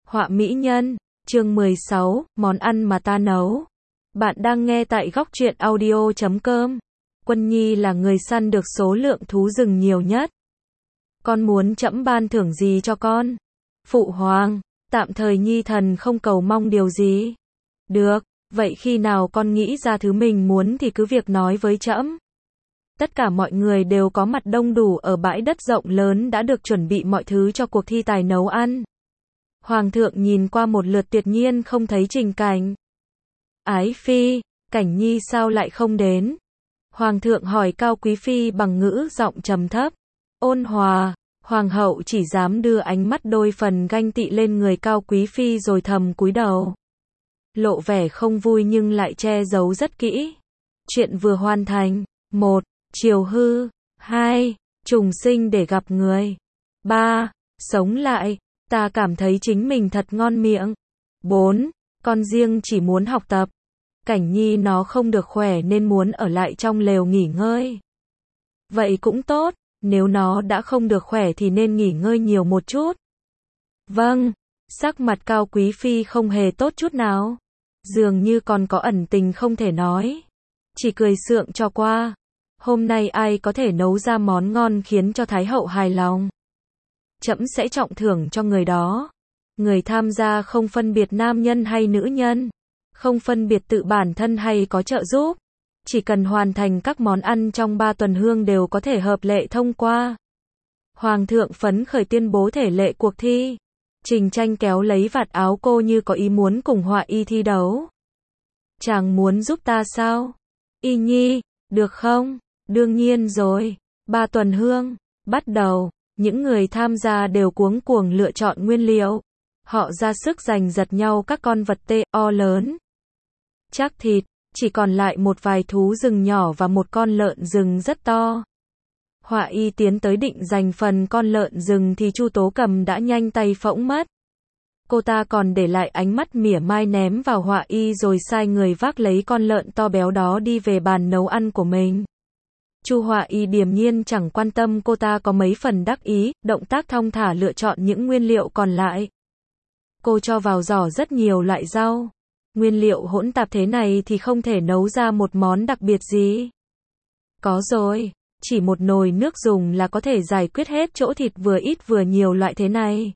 Họa mỹ nhân, chương 16, món ăn mà ta nấu. Bạn đang nghe tại góc truyện audio.com. Quân Nhi là người săn được số lượng thú rừng nhiều nhất. Con muốn trẫm ban thưởng gì cho con? Phụ hoàng, tạm thời Nhi thần không cầu mong điều gì. Được, vậy khi nào con nghĩ ra thứ mình muốn thì cứ việc nói với trẫm. Tất cả mọi người đều có mặt đông đủ ở bãi đất rộng lớn đã được chuẩn bị mọi thứ cho cuộc thi tài nấu ăn. Hoàng thượng nhìn qua một lượt tuyệt nhiên không thấy Trình Cảnh. Ái phi, Cảnh Nhi sao lại không đến? Hoàng thượng hỏi Cao Quý phi bằng ngữ giọng trầm thấp. Ôn hòa, hoàng hậu chỉ dám đưa ánh mắt đôi phần ganh tị lên người Cao Quý phi rồi thầm cúi đầu. Lộ vẻ không vui nhưng lại che giấu rất kỹ. Chuyện vừa hoàn thành. 1. Triều hư. 2. Trùng sinh để gặp người. 3. Sống lại. Ta cảm thấy chính mình thật ngon miệng. 4. Con riêng chỉ muốn học tập. Cảnh Nhi nó không được khỏe nên muốn ở lại trong lều nghỉ ngơi. Vậy cũng tốt, nếu nó đã không được khỏe thì nên nghỉ ngơi nhiều một chút. Vâng, sắc mặt Cao Quý phi không hề tốt chút nào. Dường như còn có ẩn tình không thể nói. Chỉ cười sượng cho qua. Hôm nay ai có thể nấu ra món ngon khiến cho Thái hậu hài lòng. Trẫm sẽ trọng thưởng cho người đó. Người tham gia không phân biệt nam nhân hay nữ nhân, không phân biệt tự bản thân hay có trợ giúp, chỉ cần hoàn thành các món ăn trong 3 tuần hương đều có thể hợp lệ thông qua. Hoàng thượng phấn khởi tuyên bố thể lệ cuộc thi. Trình Tranh kéo lấy vạt áo cô như có ý muốn cùng Họa Y thi đấu. Chàng muốn giúp ta sao? Y Nhi, được không? Đương nhiên rồi. 3 tuần hương, bắt đầu. Những người tham gia đều cuống cuồng lựa chọn nguyên liệu. Họ ra sức giành giật nhau các con vật to lớn. Chắc thịt, chỉ còn lại một vài thú rừng nhỏ và một con lợn rừng rất to. Họa Y tiến tới định giành phần con lợn rừng thì Chu Tố Cầm đã nhanh tay phỗng mất. Cô ta còn để lại ánh mắt mỉa mai ném vào Họa Y rồi sai người vác lấy con lợn to béo đó đi về bàn nấu ăn của mình. Chu Họa Y điềm nhiên chẳng quan tâm cô ta có mấy phần đắc ý, động tác thong thả lựa chọn những nguyên liệu còn lại. Cô cho vào giỏ rất nhiều loại rau. Nguyên liệu hỗn tạp thế này thì không thể nấu ra một món đặc biệt gì. Có rồi, chỉ một nồi nước dùng là có thể giải quyết hết chỗ thịt vừa ít vừa nhiều loại thế này.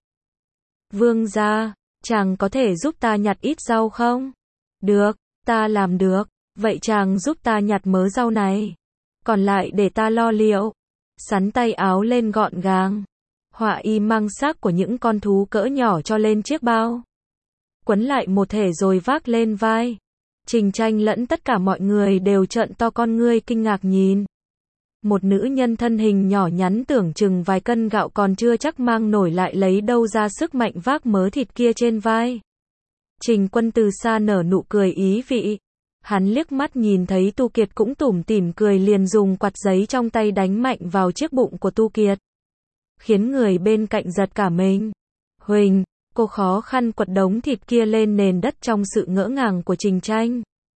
Vương gia, chàng có thể giúp ta nhặt ít rau không? Được, ta làm được. Vậy chàng giúp ta nhặt mớ rau này. Còn lại để ta lo liệu. Sắn tay áo lên gọn gàng. Họa Y mang xác của những con thú cỡ nhỏ cho lên chiếc bao. Quấn lại một thể rồi vác lên vai. Trình Tranh lẫn tất cả mọi người đều trợn to con ngươi kinh ngạc nhìn. Một nữ nhân thân hình nhỏ nhắn tưởng chừng vài cân gạo còn chưa chắc mang nổi lại lấy đâu ra sức mạnh vác mớ thịt kia trên vai. Trình Quân từ xa nở nụ cười ý vị. Hắn liếc mắt nhìn thấy Tu Kiệt cũng tủm tỉm cười liền dùng quạt giấy trong tay đánh mạnh vào chiếc bụng của Tu Kiệt. Khiến người bên cạnh giật cả mình. Huỳnh, cô khó khăn quật đống thịt kia lên nền đất trong sự ngỡ ngàng của Trình Tranh.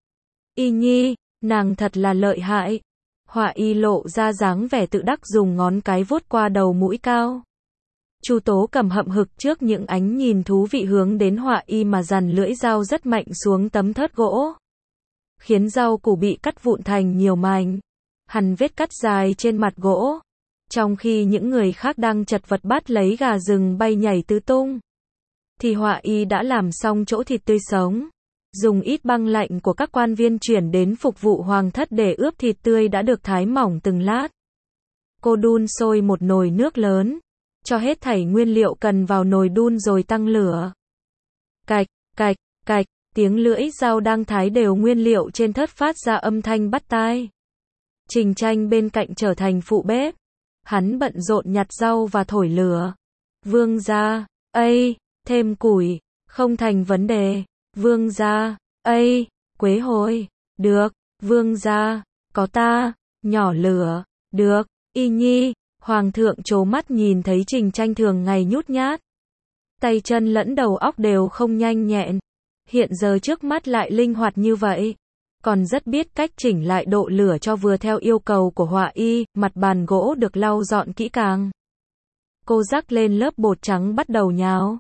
Y Nhi, nàng thật là lợi hại. Họa Y lộ ra dáng vẻ tự đắc dùng ngón cái vuốt qua đầu mũi cao. Chu Tố Cầm hậm hực trước những ánh nhìn thú vị hướng đến Họa Y mà giằn lưỡi dao rất mạnh xuống tấm thớt gỗ. Khiến rau củ bị cắt vụn thành nhiều mảnh. Hằn vết cắt dài trên mặt gỗ. Trong khi những người khác đang chật vật bắt lấy gà rừng bay nhảy tứ tung. Thì Họa Y đã làm xong chỗ thịt tươi sống. Dùng ít băng lạnh của các quan viên chuyển đến phục vụ hoàng thất để ướp thịt tươi đã được thái mỏng từng lát. Cô đun sôi một nồi nước lớn. Cho hết thảy nguyên liệu cần vào nồi đun rồi tăng lửa. Cạch, cạch, cạch. Tiếng lưỡi dao đang thái đều nguyên liệu trên thớt phát ra âm thanh bắt tai. Trình Tranh bên cạnh trở thành phụ bếp. Hắn bận rộn nhặt rau và thổi lửa. Vương gia, ây, thêm củi, không thành vấn đề. Vương gia, ây, quế hồi, được. Vương gia, có ta, nhỏ lửa, được. Y Nhi, hoàng thượng trố mắt nhìn thấy Trình Tranh thường ngày nhút nhát. Tay chân lẫn đầu óc đều không nhanh nhẹn. Hiện giờ trước mắt lại linh hoạt như vậy. Còn rất biết cách chỉnh lại độ lửa cho vừa theo yêu cầu của Họa Y, mặt bàn gỗ được lau dọn kỹ càng. Cô rắc lên lớp bột trắng bắt đầu nhào.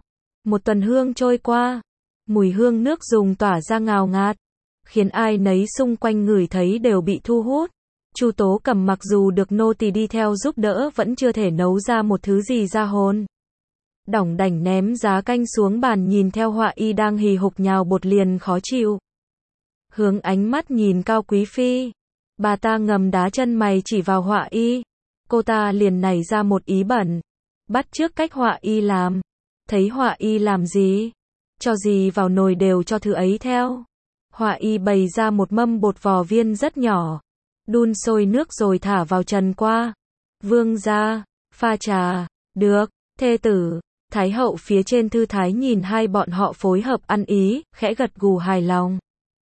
Một tuần hương trôi qua, mùi hương nước dùng tỏa ra ngào ngạt, khiến ai nấy xung quanh ngửi thấy đều bị thu hút. Chu Tố Cầm mặc dù được nô tỳ đi theo giúp đỡ vẫn chưa thể nấu ra một thứ gì ra hồn. Đỏng đảnh ném giá canh xuống bàn nhìn theo Họa Y đang hì hục nhào bột liền khó chịu. Hướng ánh mắt nhìn Cao Quý Phi. Bà ta ngầm đá chân mày chỉ vào Họa Y. Cô ta liền nảy ra một ý bẩn. Bắt chước cách Họa Y làm. Thấy Họa Y làm gì? Cho gì vào nồi đều cho thứ ấy theo. Họa Y bày ra một mâm bột vò viên rất nhỏ. Đun sôi nước rồi thả vào trần qua. Vương gia, pha trà, được, thê tử. Thái hậu phía trên thư thái nhìn hai bọn họ phối hợp ăn ý, khẽ gật gù hài lòng.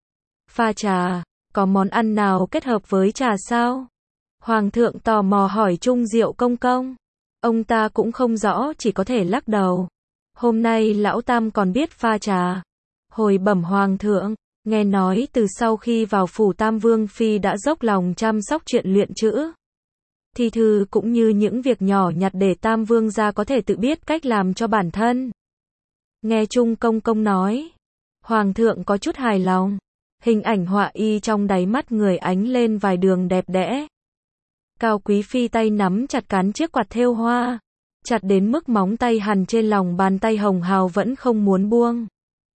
Pha trà, có món ăn nào kết hợp với trà sao? Hoàng thượng tò mò hỏi Trung Diệu công công. Ông ta cũng không rõ, chỉ có thể lắc đầu. Hôm nay lão tam còn biết pha trà. Hồi bẩm hoàng thượng, nghe nói từ sau khi vào phủ Tam Vương Phi đã dốc lòng chăm sóc chuyện luyện chữ. Thi thư cũng như những việc nhỏ nhặt để Tam Vương gia có thể tự biết cách làm cho bản thân. Nghe Trung công công nói, hoàng thượng có chút hài lòng. Hình ảnh Họa Y trong đáy mắt người ánh lên vài đường đẹp đẽ. Cao Quý Phi tay nắm chặt cán chiếc quạt thêu hoa, chặt đến mức móng tay hằn trên lòng bàn tay hồng hào vẫn không muốn buông.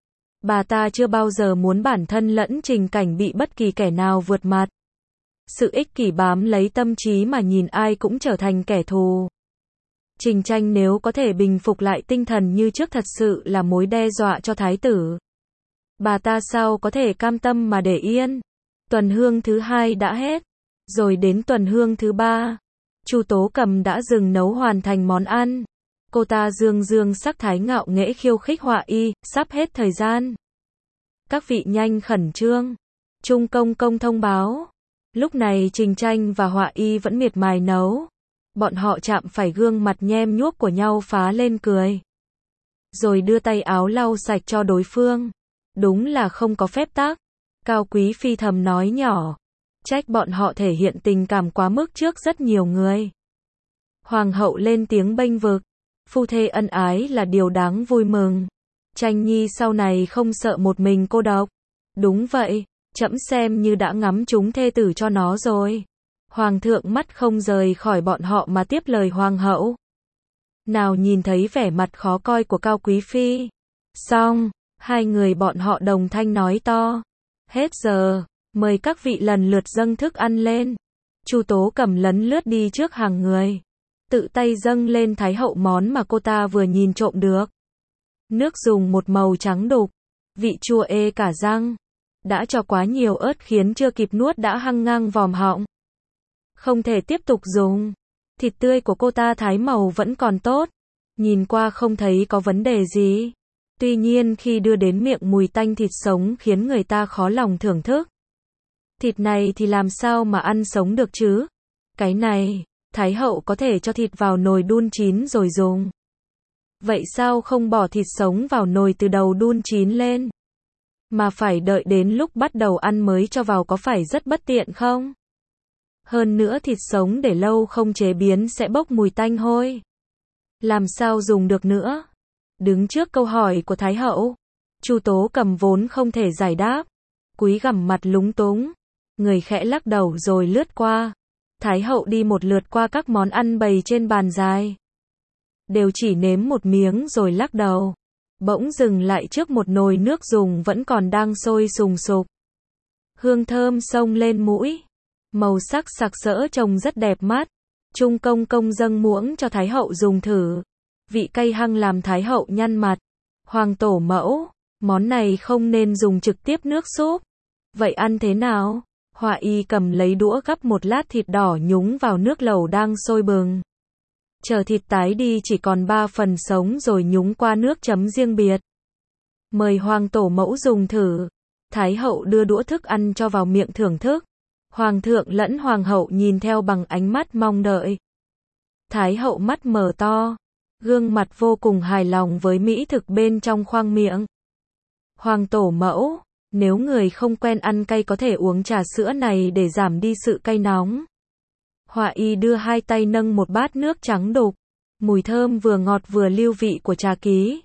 Bà ta chưa bao giờ muốn bản thân lẫn Trình Cảnh bị bất kỳ kẻ nào vượt mặt. Sự ích kỷ bám lấy tâm trí mà nhìn ai cũng trở thành kẻ thù. Trình Tranh nếu có thể bình phục lại tinh thần như trước thật sự là mối đe dọa cho thái tử. Bà ta sao có thể cam tâm mà để yên. Tuần hương thứ 2 đã hết. Rồi đến tuần hương thứ 3. Chu Tố Cầm đã dừng nấu hoàn thành món ăn. Cô ta dương dương sắc thái ngạo nghễ khiêu khích Họa Y, sắp hết thời gian. Các vị nhanh khẩn trương. Trung công công thông báo. Lúc này Trình Tranh và Họa Y vẫn miệt mài nấu. Bọn họ chạm phải gương mặt nhem nhuốc của nhau phá lên cười. Rồi đưa tay áo lau sạch cho đối phương. Đúng là không có phép tắc. Cao Quý Phi thầm nói nhỏ. Trách bọn họ thể hiện tình cảm quá mức trước rất nhiều người. Hoàng hậu lên tiếng bênh vực. Phu thê ân ái là điều đáng vui mừng. Tranh nhi sau này không sợ một mình cô độc. Đúng vậy, trẫm xem như đã ngắm trúng thê tử cho nó rồi. Hoàng thượng mắt không rời khỏi bọn họ mà tiếp lời hoàng hậu. Nào nhìn thấy vẻ mặt khó coi của Cao Quý Phi. Xong, hai người bọn họ đồng thanh nói to. Hết giờ, mời các vị lần lượt dâng thức ăn lên. Chu Tố Cầm lấn lướt đi trước hàng người. Tự tay dâng lên thái hậu món mà cô ta vừa nhìn trộm được. Nước dùng một màu trắng đục, vị chua ê cả răng. Đã cho quá nhiều ớt khiến chưa kịp nuốt đã hăng ngang vòm họng. Không thể tiếp tục dùng. Thịt tươi của cô ta thái màu vẫn còn tốt. Nhìn qua không thấy có vấn đề gì. Tuy nhiên khi đưa đến miệng mùi tanh thịt sống khiến người ta khó lòng thưởng thức. Thịt này thì làm sao mà ăn sống được chứ? Cái này, thái hậu có thể cho thịt vào nồi đun chín rồi dùng. Vậy sao không bỏ thịt sống vào nồi từ đầu đun chín lên? Mà phải đợi đến lúc bắt đầu ăn mới cho vào có phải rất bất tiện không? Hơn nữa thịt sống để lâu không chế biến sẽ bốc mùi tanh hôi. Làm sao dùng được nữa? Đứng trước câu hỏi của Thái hậu, Chu Tố Cầm vốn không thể giải đáp. Cúi gằm mặt lúng túng. Người khẽ lắc đầu rồi lướt qua. Thái hậu đi một lượt qua các món ăn bày trên bàn dài. Đều chỉ nếm một miếng rồi lắc đầu. Bỗng dừng lại trước một nồi nước dùng vẫn còn đang sôi sùng sục. Hương thơm xông lên mũi. Màu sắc sặc sỡ trông rất đẹp mắt. Trung công công dâng muỗng cho Thái hậu dùng thử. Vị cay hăng làm Thái hậu nhăn mặt. Hoàng tổ mẫu, món này không nên dùng trực tiếp nước súp. Vậy ăn thế nào? Họa Y cầm lấy đũa gắp một lát thịt đỏ nhúng vào nước lẩu đang sôi bừng. Chờ thịt tái đi chỉ còn 3 phần sống rồi nhúng qua nước chấm riêng biệt. Mời hoàng tổ mẫu dùng thử. Thái hậu đưa đũa thức ăn cho vào miệng thưởng thức. Hoàng thượng lẫn hoàng hậu nhìn theo bằng ánh mắt mong đợi. Thái hậu mắt mở to. Gương mặt vô cùng hài lòng với mỹ thực bên trong khoang miệng. Hoàng tổ mẫu, nếu người không quen ăn cay có thể uống trà sữa này để giảm đi sự cay nóng. Họa Y đưa hai tay nâng một bát nước trắng đục. Mùi thơm vừa ngọt vừa lưu vị của trà ký.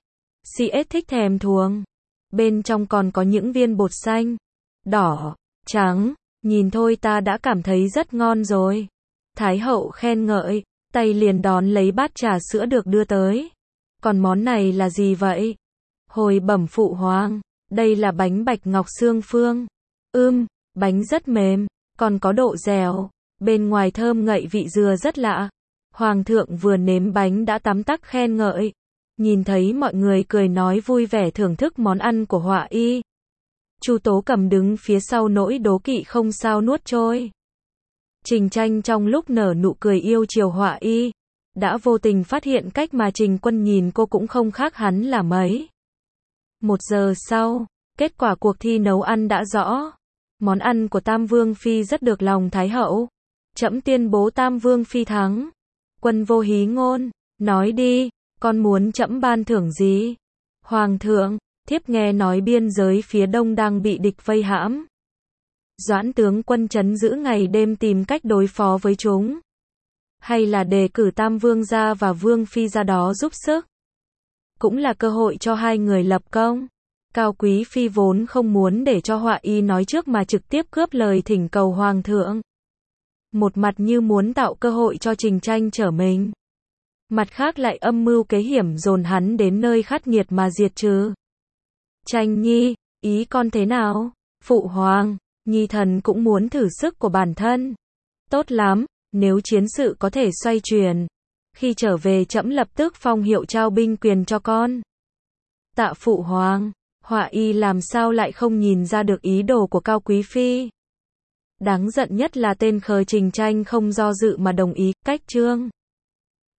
CS thích thèm thuồng. Bên trong còn có những viên bột xanh, đỏ, trắng, nhìn thôi ta đã cảm thấy rất ngon rồi. Thái hậu khen ngợi, tay liền đón lấy bát trà sữa được đưa tới. Còn món này là gì vậy? Hồi bẩm phụ hoàng, đây là bánh bạch ngọc xương phương. Bánh rất mềm, còn có độ dẻo, bên ngoài thơm ngậy vị dừa rất lạ. Hoàng thượng vừa nếm bánh đã tấm tắc khen ngợi. Nhìn thấy mọi người cười nói vui vẻ thưởng thức món ăn của Họa Y. Chu Tố Cầm đứng phía sau nỗi đố kỵ không sao nuốt trôi. Trình Tranh trong lúc nở nụ cười yêu chiều Họa Y, đã vô tình phát hiện cách mà Trình Quân nhìn cô cũng không khác hắn là mấy. 1 giờ sau, kết quả cuộc thi nấu ăn đã rõ. Món ăn của Tam Vương Phi rất được lòng Thái hậu. Trẫm tuyên bố Tam Vương Phi thắng. Quân Vô Hí Ngôn, nói đi, con muốn trẫm ban thưởng gì? Hoàng thượng, thiếp nghe nói biên giới phía đông đang bị địch vây hãm. Doãn tướng quân trấn giữ ngày đêm tìm cách đối phó với chúng. Hay là đề cử Tam Vương gia và Vương Phi ra đó giúp sức. Cũng là cơ hội cho hai người lập công. Cao Quý Phi vốn không muốn để cho Họa Y nói trước mà trực tiếp cướp lời thỉnh cầu Hoàng thượng. Một mặt như muốn tạo cơ hội cho Trình Tranh trở mình. Mặt khác lại âm mưu kế hiểm dồn hắn đến nơi khắc nghiệt mà diệt trừ. Tranh nhi, ý con thế nào? Phụ hoàng, nhi thần cũng muốn thử sức của bản thân. Tốt lắm, nếu chiến sự có thể xoay chuyển. Khi trở về trẫm lập tức phong hiệu trao binh quyền cho con. Tạ phụ hoàng, Họa Y làm sao lại không nhìn ra được ý đồ của Cao Quý Phi. Đáng giận nhất là tên khờ Trình Tranh không do dự mà đồng ý, cách trương.